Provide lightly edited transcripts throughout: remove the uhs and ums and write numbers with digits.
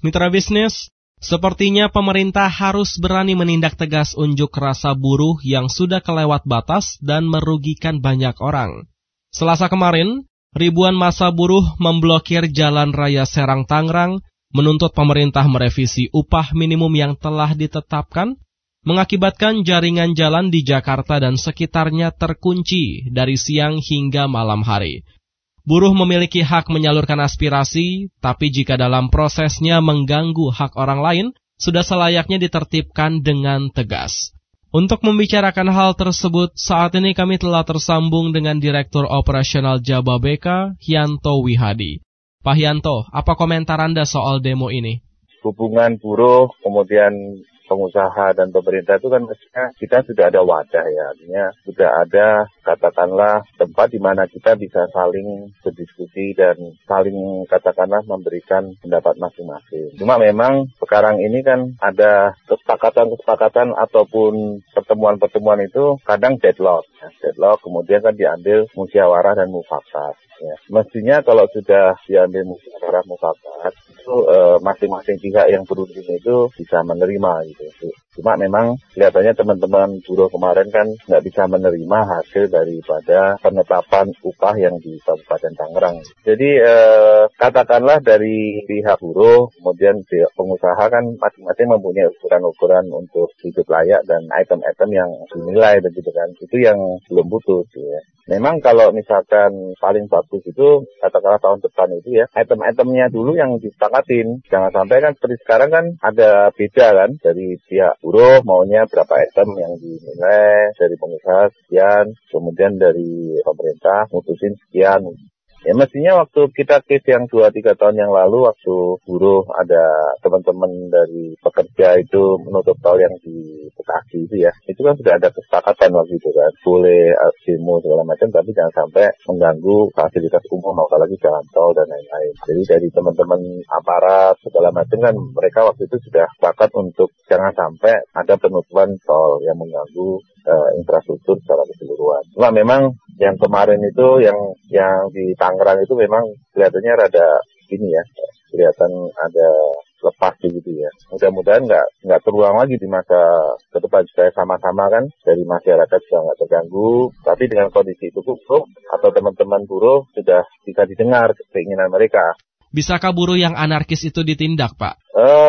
Mitra bisnis, sepertinya pemerintah harus berani menindak tegas unjuk rasa buruh yang sudah kelewat batas dan merugikan banyak orang. Selasa kemarin, ribuan massa buruh memblokir Jalan Raya Serang Tangerang, menuntut pemerintah merevisi upah minimum yang telah ditetapkan, mengakibatkan jaringan jalan di Jakarta dan sekitarnya terkunci dari siang hingga malam hari. Buruh memiliki hak menyalurkan aspirasi, tapi jika dalam prosesnya mengganggu hak orang lain, sudah selayaknya ditertibkan dengan tegas. Untuk membicarakan hal tersebut, saat ini kami telah tersambung dengan Direktur Operasional Jababeka, Hyanto Wihadi. Pak Hyanto, apa komentar Anda soal demo ini? Hubungan buruh, kemudian pengusaha dan pemerintah itu kan maksudnya kita sudah ada wadah ya, artinya sudah ada katakanlah tempat di mana kita bisa saling berdiskusi dan saling katakanlah memberikan pendapat masing-masing. Cuma memang sekarang ini kan ada kesepakatan ataupun pertemuan-pertemuan itu kadang deadlock kemudian kan diambil musyawarah dan mufakat. Ya. Mestinya kalau sudah diambil musyawarah mufakat itu masing-masing pihak yang berunding itu bisa menerima gitu. Cuma memang kelihatannya teman-teman buruh kemarin kan nggak bisa menerima hasil daripada penetapan upah yang di Kabupaten Tangerang. Jadi katakanlah dari pihak buruh, kemudian pihak pengusaha kan masing-masing mempunyai ukuran-ukuran untuk hidup layak dan item-item yang dinilai begitu kan. Itu yang belum putus ya. Memang kalau misalkan paling bagus itu katakanlah tahun depan itu ya, item-itemnya dulu yang disepakatin. Jangan sampai kan seperti sekarang kan ada beda kan dari pihak buruh maunya berapa item yang dinilai, dari pengusaha sekian, kemudian dari pemerintah mutusin sekian. Ya mestinya waktu kita case yang 2-3 tahun yang lalu waktu buruh ada teman-teman dari pekerja itu menutup tol yang di Bekasi itu ya, itu kan sudah ada kesepakatan waktu itu kan, boleh demo segala macam tapi jangan sampai mengganggu fasilitas umum apalagi jalan tol dan lain-lain. Jadi dari teman-teman aparat segala macam kan mereka waktu itu sudah sepakat untuk jangan sampai ada penutupan tol yang mengganggu infrastruktur secara keseluruhan. Cuma memang yang kemarin itu yang di Tangerang itu memang kelihatannya rada ini ya, kelihatan ada lepas gitu ya. Mudah-mudahan nggak terulang lagi di masa ke depan supaya sama-sama kan dari masyarakat juga nggak terganggu. Tapi dengan kondisi itu cukup atau teman-teman buruh sudah bisa didengar keinginan mereka. Bisakah buruh yang anarkis itu ditindak, Pak?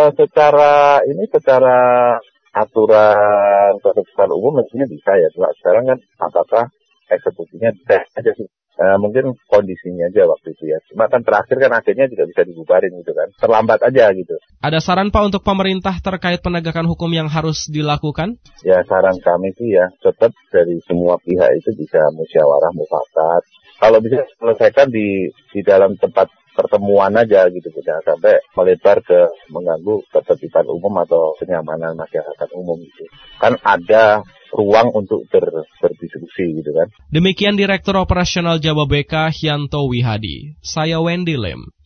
Secara aturan keputusan umum mestinya bisa ya. Cuma sekarang kan apakah eksekusinya bisa aja sih. Mungkin kondisinya aja waktu itu ya. Cuma kan terakhir kan akhirnya juga bisa dibubarin gitu kan. Terlambat aja gitu. Ada saran Pak untuk pemerintah terkait penegakan hukum yang harus dilakukan? Ya saran kami sih ya tetap dari semua pihak itu bisa musyawarah mufakat. Kalau bisa selesaikan di dalam tempat pertemuan aja gitu, jangan sampai melebar ke mengganggu ketertiban umum atau kenyamanan masyarakat umum gitu. Kan ada ruang untuk berdiskusi gitu kan. Demikian Direktur Operasional Jababeka Hyanto Wihadi. Saya Wendy Lim.